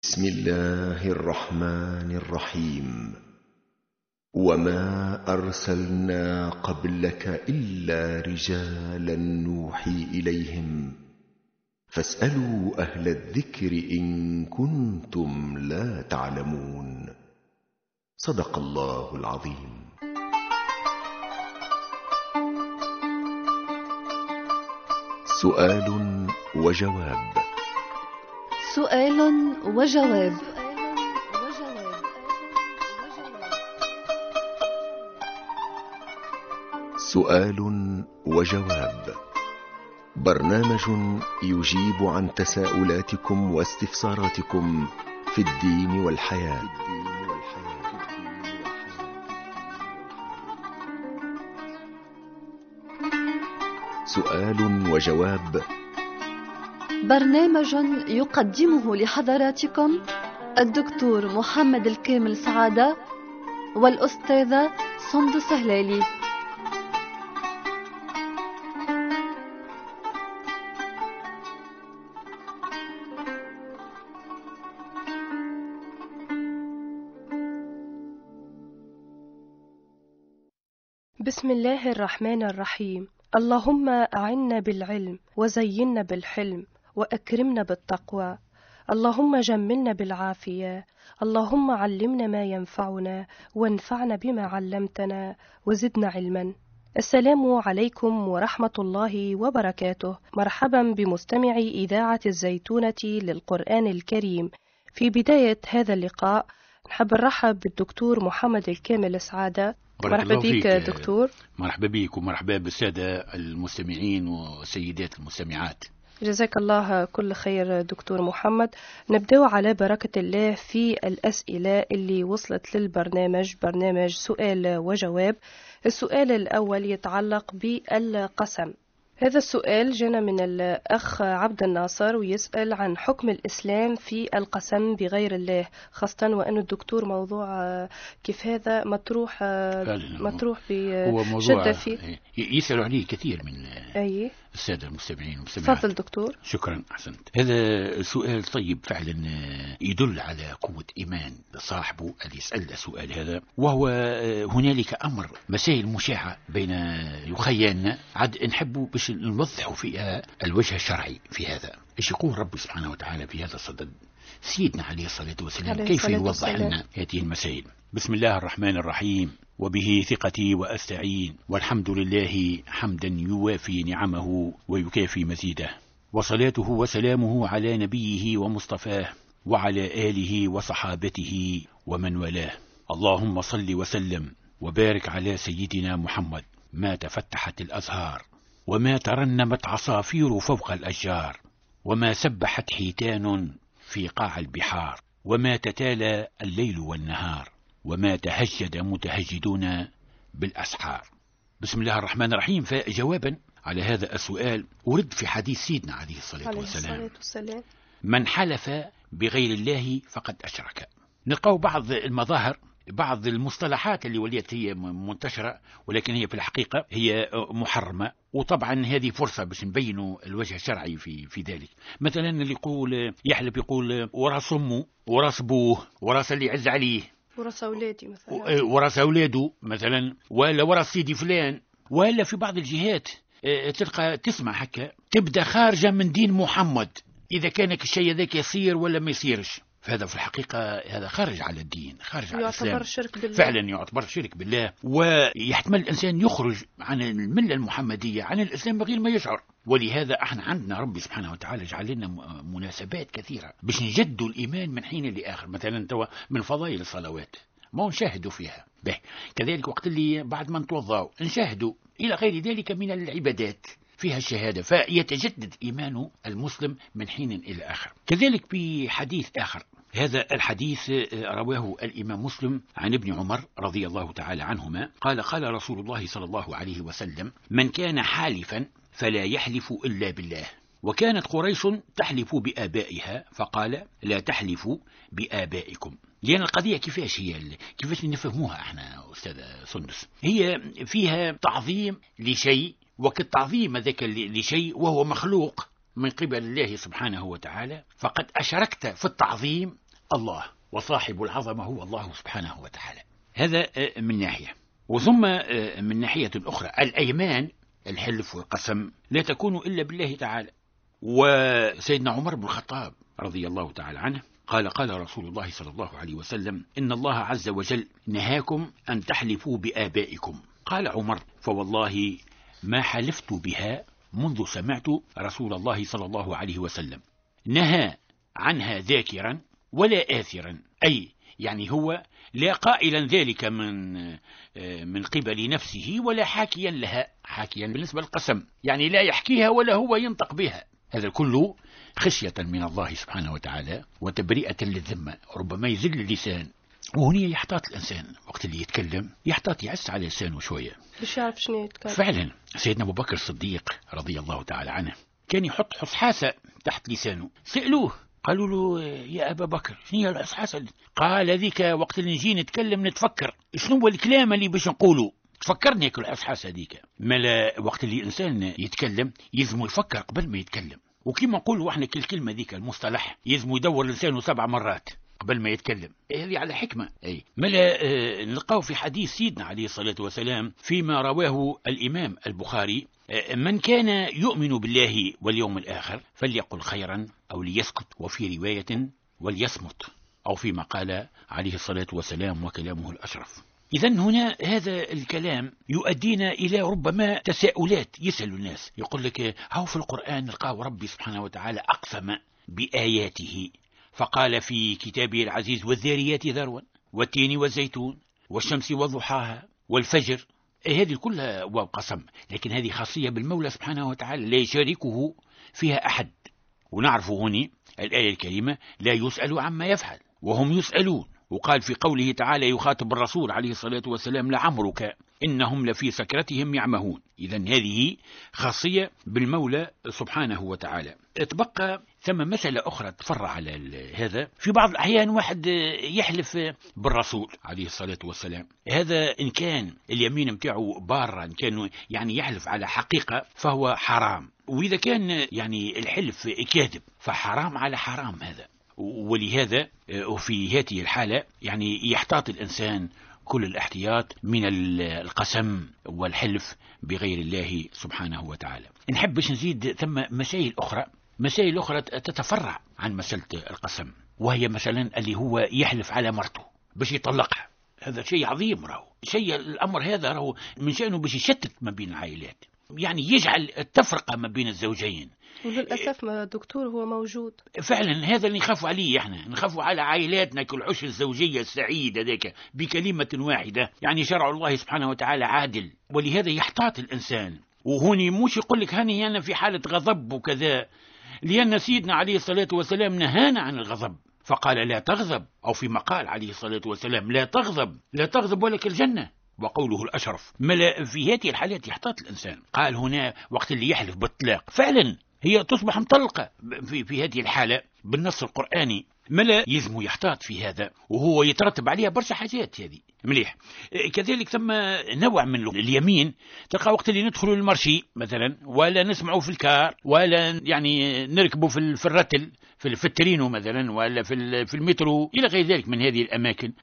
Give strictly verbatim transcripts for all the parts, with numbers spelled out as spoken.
بسم الله الرحمن الرحيم. وما أرسلنا قبلك إلا رجالا نوحي إليهم فاسألوا أهل الذكر إن كنتم لا تعلمون. صدق الله العظيم. سؤال وجواب. سؤال وجواب. سؤال وجواب، برنامج يجيب عن تساؤلاتكم واستفساراتكم في الدين والحياة. سؤال وجواب، برنامج يقدمه لحضراتكم الدكتور محمد الكامل سعادة والأستاذة سندس هلالي. بسم الله الرحمن الرحيم. اللهم أعنا بالعلم وزينا بالحلم وأكرمنا بالتقوى. اللهم جملنا بالعافية. اللهم علمنا ما ينفعنا وانفعنا بما علمتنا وزدنا علما. السلام عليكم ورحمة الله وبركاته. مرحبا بمستمعي إذاعة الزيتونة للقرآن الكريم. في بداية هذا اللقاء نحب نرحب بالدكتور محمد الكامل سعادة. مرحبا بك دكتور. مرحبا بك ومرحبا بالسادة المستمعين والسيدات المستمعات. جزاك الله كل خير دكتور محمد. نبدأ على بركة الله في الأسئلة اللي وصلت للبرنامج، برنامج سؤال وجواب. السؤال الأول يتعلق بالقسم. هذا السؤال جانا من الأخ عبد الناصر ويسأل عن حكم الإسلام في القسم بغير الله، خاصة وأن الدكتور موضوع كيف هذا مطروح مطروح بشدة فيه، يسأل عليه كثير من أي السادة المستمعين والمستمعات. تفضل دكتور. شكرا، أحسنت. هذا سؤال طيب فعلا، يدل على قوة إيمان صاحبه اللي يسأل السؤال هذا. وهو هنالك أمر مسائل مشاعة بين يخيلنا عد نحبه باش نوضحوا فيها الوجه الشرعي في هذا. ايش يقول رب سبحانه وتعالى في هذا الصدد؟ سيدنا عليه الصلاة والسلام كيف يوضح لنا هذه المسائل؟ بسم الله الرحمن الرحيم. وبه ثقتي وأستعين، والحمد لله حمدا يوافي نعمه ويكافي مزيده، وصلاته وسلامه على نبيه ومصطفاه وعلى آله وصحابته ومن والاه. اللهم صل وسلم وبارك على سيدنا محمد. ما تفتحت الأزهار، وما ترنمت عصافير فوق الأشجار، وما سبحت حيتان في قاع البحار، وما تتالى الليل والنهار، وما تهجد متهجدون بالأسحار. بسم الله الرحمن الرحيم. فجوابا على هذا السؤال أرد في حديث سيدنا عليه الصلاة والسلام: من حلف بغير الله فقد أشرك. نلقاو بعض المظاهر، بعض المصطلحات اللي وليت هي منتشرة ولكن هي في الحقيقة هي محرمة. وطبعا هذه فرصة باش نبينوا الوجه الشرعي في في ذلك. مثلا اللي يقول يحلف يقول وراس أمه، وراس أبوه، وراس اللي يعز عليه، وراس أولادي مثلا، وراس أولاده مثلا، ولا وراس سيدي فلان. ولا في بعض الجهات تلقى تسمع هكا تبدأ خارجة من دين محمد إذا كان الشيء ذاك يصير ولا ما يصيرش. فهذا في الحقيقة هذا خارج على الدين، خارج على الإسلام، يعتبر شرك بالله. فعلا يعتبر شرك بالله، ويحتمل الإنسان يخرج عن الملة المحمدية عن الإسلام بغير ما يشعر. ولهذا احنا عندنا ربي سبحانه وتعالى جعل لنا مناسبات كثيرة باش نجدوا الإيمان من حين لآخر. مثلا توا من فضائل الصلوات ما نشاهدوا فيها به، كذلك وقت اللي بعد ما نتوضاوا نشاهدوا، إلى غير ذلك من العبادات فيها الشهادة، فيتجدد إيمان المسلم من حين إلى آخر. كذلك في حديث آخر، هذا الحديث رواه الإمام مسلم عن ابن عمر رضي الله تعالى عنهما قال: قال رسول الله صلى الله عليه وسلم: من كان حالفا فلا يحلف إلا بالله. وكانت قريش تحلف بآبائها فقال: لا تحلفوا بآبائكم. لأن القضية كيفاش هي كيفاش نفهموها احنا أستاذ سندس؟ هي فيها تعظيم لشيء، وكالتعظيم ذاك لشيء وهو مخلوق من قبل الله سبحانه وتعالى، فقد أشركت في التعظيم الله، وصاحب العظمة هو الله سبحانه وتعالى. هذا من ناحية. وثم من ناحية أخرى الأيمان، الحلف والقسم، لا تكون إلا بالله تعالى. وسيدنا عمر بن الخطاب رضي الله تعالى عنه قال قال رسول الله صلى الله عليه وسلم: إن الله عز وجل نهاكم أن تحلفوا بآبائكم. قال عمر: فوالله ما حلفت بها منذ سمعت رسول الله صلى الله عليه وسلم نهى عنها ذاكرا ولا آثرا، أي يعني هو لا قائلا ذلك من من قبل نفسه ولا حاكيا لها. حاكيا بالنسبة للقسم يعني لا يحكيها ولا هو ينطق بها، هذا كله خشية من الله سبحانه وتعالى وتبرئة للذمة. ربما يزل اللسان، وهنا يحتاط الإنسان وقت اللي يتكلم، يحتاط يعس على لسانه شوية مش يعرف شنو يتكلم. فعلا سيدنا أبو بكر الصديق رضي الله تعالى عنه كان يحط حصحاسة تحت لسانه. سألوه قالوا له: يا أبا بكر شنو هي الحصحاسة؟ قال: ذيك وقت اللي نجي نتكلم نتفكر شنو هو الكلام اللي باش نقوله، تفكرني كل الحصحاسة ذيك. ملا وقت اللي إنسان يتكلم يلزم يفكر قبل ما يتكلم، وكما نقولوا احنا كل كلمة ذيك المصطلح يلزم يدور لسانه سبع مرات قبل ما يتكلم. هذه على حكمة. أي ملا آه نلقاه في حديث سيدنا عليه الصلاة والسلام فيما رواه الإمام البخاري: آه من كان يؤمن بالله واليوم الآخر فليقل خيرا أو ليسكت، وفي رواية وليصمت، أو فيما قال عليه الصلاة والسلام وكلامه الأشرف. إذا هنا هذا الكلام يؤدينا إلى ربما تساؤلات. يسأل الناس يقول لك: هو في القرآن نلقاه ربي سبحانه وتعالى أقسم بآياته فقال في كتابه العزيز: والذاريات ذروا والتين والزيتون والشمس وضحاها والفجر. هذه كلها واو قسم، لكن هذه خاصية بالمولى سبحانه وتعالى لا يشاركه فيها أحد. ونعرف هنا الآية الكريمة: لا يسأل عما يفعل وهم يسألون. وقال في قوله تعالى يخاطب الرسول عليه الصلاة والسلام: لعمرك إنهم لفي سكرتهم يعمهون. إذا هذه خاصية بالمولى سبحانه وتعالى. تبقى ثم مسألة أخرى تفرع على هذا. في بعض الأحيان واحد يحلف بالرسول عليه الصلاة والسلام، هذا إن كان اليمين متاعه بارا، إن كان يعني يحلف على حقيقة فهو حرام، وإذا كان يعني الحلف كاذب فحرام على حرام هذا. ولهذا وفي هذه الحالة يعني يحتاط الإنسان كل الاحتياط من القسم والحلف بغير الله سبحانه وتعالى. نحب باش نزيد ثم مسائل أخرى، مسائل أخرى تتفرع عن مسألة القسم، وهي مثلا اللي هو يحلف على مرته باش يطلقها. هذا شيء عظيم، راهو شيء الأمر هذا راهو من شأنه باش يشتت ما بين العائلات، يعني يجعل التفرقة ما بين الزوجين. وللأسف ما دكتور هو موجود فعلا. هذا اللي نخاف عليه، احنا نخاف على عائلاتنا كل عش الزوجية السعيدة ذاك بكلمة واحدة. يعني شرع الله سبحانه وتعالى عادل، ولهذا يحتاط الإنسان. وهوني مش يقول لك هاني أنا في حالة غضب وكذا، لأن سيدنا عليه الصلاة والسلام نهانا عن الغضب فقال: لا تغضب، أو في مقال عليه الصلاة والسلام: لا تغضب لا تغضب ولك الجنة، وقوله الأشرف. ملا في هذه الحالات يحتاط الإنسان. قال هنا وقت اللي يحلف بالطلاق فعلا هي تصبح مطلقة في, في هذه الحالة بالنص القرآني. ملا يلزم يحتاط في هذا، وهو يترتب عليها برشا حاجات. هذه مليح. كذلك ثم نوع من اليمين، تلقى وقت اللي ندخلوا المرشي مثلا، ولا نسمعوا في الكار، ولا يعني نركبوا في, في الرتل في, في الترينو مثلا، ولا في, في المترو إلى غير ذلك من هذه الأماكن.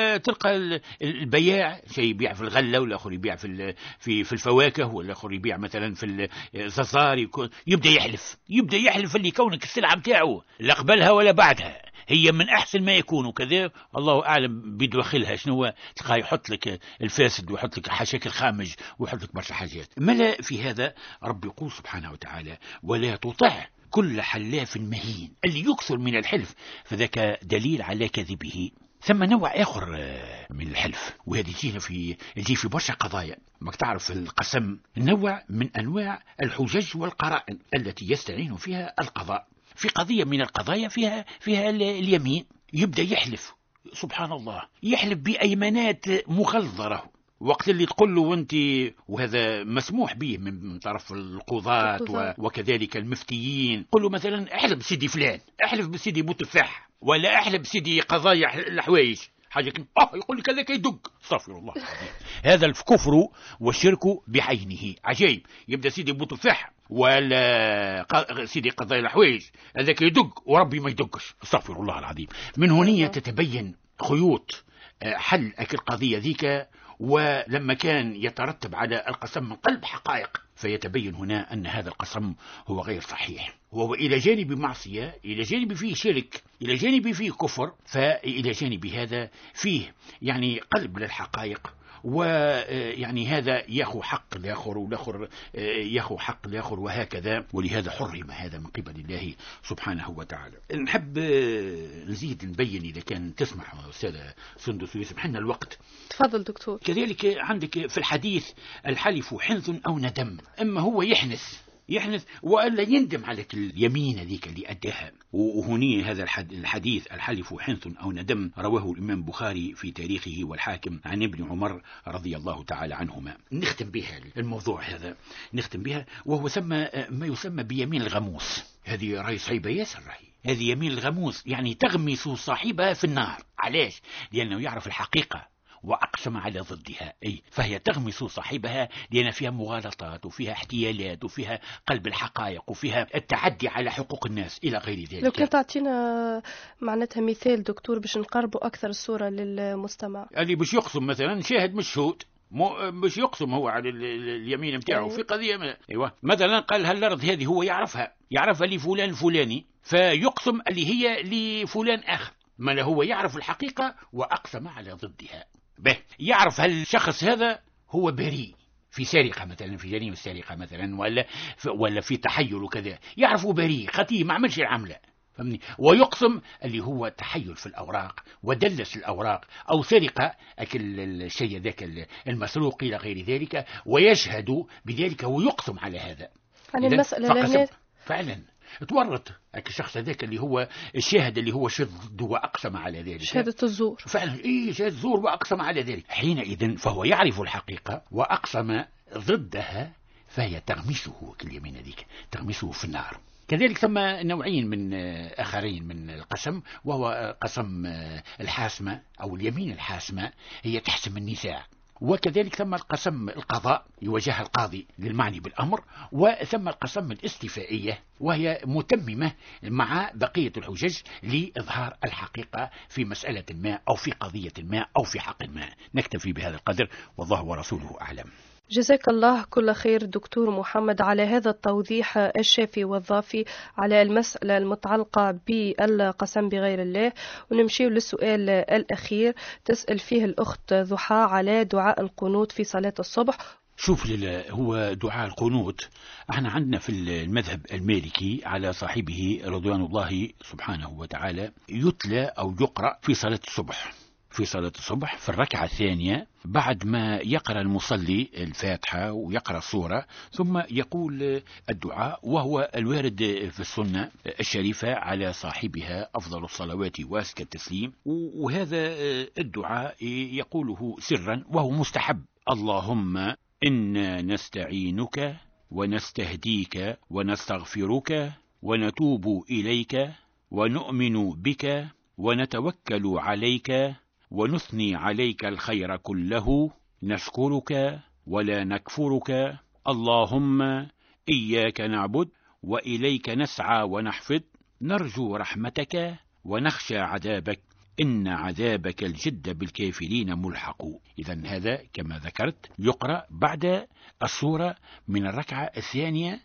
فتلقى البياع شيء يبيع في الغلة، والآخر يبيع في, في, في الفواكه، والآخر يبيع مثلا في الزصار، يبدأ يحلف يبدأ يحلف اللي كونك السلعة متاعه لا قبلها ولا بعدها هي من أحسن ما يكون وكذا، الله أعلم بداخلها شنو هو. تلقى يحط لك الفاسد ويحط لك حشاكل خامج ويحط لك برشا حاجات. ملا في هذا رب يقول سبحانه وتعالى: ولا تطع كل حلاف مهين، اللي يكثر من الحلف فذاك دليل على كذبه. ثم نوع آخر من الحلف، وهذه تجينا في تجي في برشا قضايا. ما تعرف القسم نوع من أنواع الحجج والقرائن التي يستعين فيها القضاء. في قضية من القضايا فيها فيها اليمين، يبدأ يحلف سبحان الله، يحلف بأيمانات مغلظة. وقت اللي تقول له وانت، وهذا مسموح به من طرف القضاة وكذلك المفتيين، قل له مثلا احلف بسيدي فلان، احلف بسيدي بوتفاح، ولا احلف بسيدي قضايا الحوايج، حاجة اه يقول لك هذاك يدق، استغفر الله العظيم. هذا الكفر والشرك بعينه. عجيب، يبدا سيدي بوتفاح ولا سيدي قضايا الحوايج هذاك يدق وربي ما يدقش، استغفر الله العظيم. من هنا تتبين خيوط حل أكل القضية ذيك، ولما كان يترتب على القسم من قلب حقائق فيتبين هنا أن هذا القسم هو غير صحيح، وهو إلى جانب معصية، إلى جانب فيه شرك، إلى جانب فيه كفر، فإلى جانب هذا فيه يعني قلب للحقائق، ويعني هذا يخو حق الآخر والآخر يخو حق الآخر وهكذا. ولهذا حرم هذا من قبل الله سبحانه وتعالى. نحب نزيد نبين إذا كان تسمح أستاذة سندس ويسمح لنا الوقت. تفضل دكتور. كذلك عندك في الحديث الحلف حنث أو ندم، أما هو يحنث يحنث وألا يندم على اليمين ذيك اللي أداها. وهني هذا الحديث الحلف حنث أو ندم رواه الإمام بخاري في تاريخه والحاكم عن ابن عمر رضي الله تعالى عنهما. نختم بها الموضوع هذا، نختم بها، وهو سمى ما يسمى بيمين الغموس. هذه راي صعيبة ياسر، راي هذه يمين الغموس، يعني تغمس صاحبها في النار. علاش؟ لأنه يعرف الحقيقة وأقسم على ضدها، أي فهي تغمس صاحبها لأن فيها مغالطات وفيها احتيالات وفيها قلب الحقائق وفيها التعدي على حقوق الناس إلى غير ذلك. لو كنت تعطينا معناتها مثال دكتور باش نقربوا أكثر الصورة للمستمع. اللي باش يقسم مثلا شاهد مشهود باش يقسم هو على اليمين متاعه في قضية ما. أيوة مثلا قال هالأرض هذه هو يعرفها يعرفها لفلان الفلاني، فيقسم اللي هي لفلان آخر، ما هو يعرف الحقيقة وأقسم على ضدها. به يعرف هالشخص هذا هو بريء في سرقة مثلا، في جريمة السرقة مثلا، ولا في ولا في تحيل وكذا، يعرفه بريء خطير ما عملش العملة، فهمني؟ ويقسم اللي هو تحيل في الأوراق ودلس الأوراق أو سرقة أكل الشيء ذاك المسروق إلى غير ذلك، ويشهد بذلك ويقسم على هذا. عن المسألة فعلا تورط الشخص ذاك اللي هو الشاهد اللي هو شهد وأقسم على ذلك، شهادة الزور فعلا إيه شهادة الزور وأقسم على ذلك. حينئذ فهو يعرف الحقيقة وأقسم ضدها، فهي تغمسه كاليمين ذيك تغمسه في النار. كذلك ثم نوعين من آخرين من القسم، وهو قسم الحاسمة أو اليمين الحاسمة، هي تحسم النزاع. وكذلك ثم القسم القضاء يوجه القاضي للمعني بالأمر، وثم القسم الاستيفائية وهي متممة مع بقية الحجج لإظهار الحقيقة في مسألة ما أو في قضية ما أو في حق ما. نكتفي بهذا القدر والله ورسوله أعلم. جزاك الله كل خير دكتور محمد على هذا التوضيح الشافي والضافي على المسألة المتعلقة بالقسم بغير الله. ونمشي للسؤال الأخير، تسأل فيه الأخت ضحى على دعاء القنوت في صلاة الصبح. شوف هو دعاء القنوت احنا عندنا في المذهب المالكي على صاحبه رضوان الله سبحانه وتعالى يتلى أو يقرأ في صلاة الصبح في صلاة الصبح في الركعة الثانية بعد ما يقرأ المصلي الفاتحة ويقرأ السورة، ثم يقول الدعاء وهو الوارد في السنة الشريفة على صاحبها أفضل الصلوات وأزكى التسليم. وهذا الدعاء يقوله سرا وهو مستحب. اللهم إنا نستعينك ونستهديك ونستغفرك ونتوب إليك ونؤمن بك ونتوكل عليك ونثني عليك الخير كله، نشكرك ولا نكفرك، اللهم إياك نعبد وإليك نسعى ونحفظ، نرجو رحمتك ونخشى عذابك، إن عذابك الجد بالكافرين ملحق. إذن هذا كما ذكرت يقرأ بعد السورة من الركعة الثانية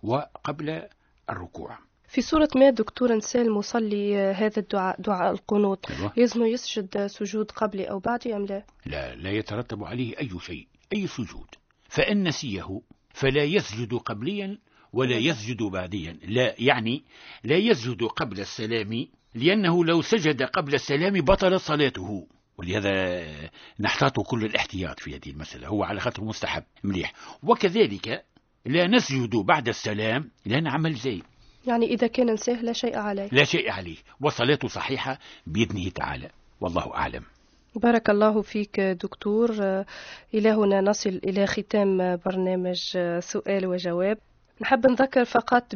وقبل الركوع. في سورة ما دكتور نسى المصلي هذا الدعاء دعاء القنوت لازم يسجد سجود قبلي أو بعدي أم لا؟ لا لا يترتب عليه أي شيء أي سجود، فإن نسيه فلا يسجد قبليا ولا يسجد بعديا. لا يعني لا يسجد قبل السلام، لأنه لو سجد قبل السلام بطل صلاته، ولهذا نحتاط كل الاحتياط في هذه المسألة، هو على خاطر مستحب مليح. وكذلك لا نسجد بعد السلام لأن عمل زي، يعني إذا كان نساه لا شيء عليه لا شيء عليه وصلاته صحيحة بإذنه تعالى، والله أعلم. بارك الله فيك دكتور. إلى هنا نصل إلى ختام برنامج سؤال وجواب. نحب نذكر فقط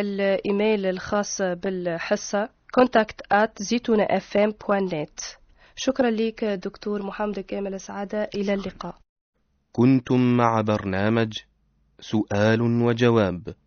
بالإيميل الخاص بالحصة contact at zitouna f m dot net. شكرا لك دكتور محمد الكامل سعادة، إلى اللقاء. كنتم مع برنامج سؤال وجواب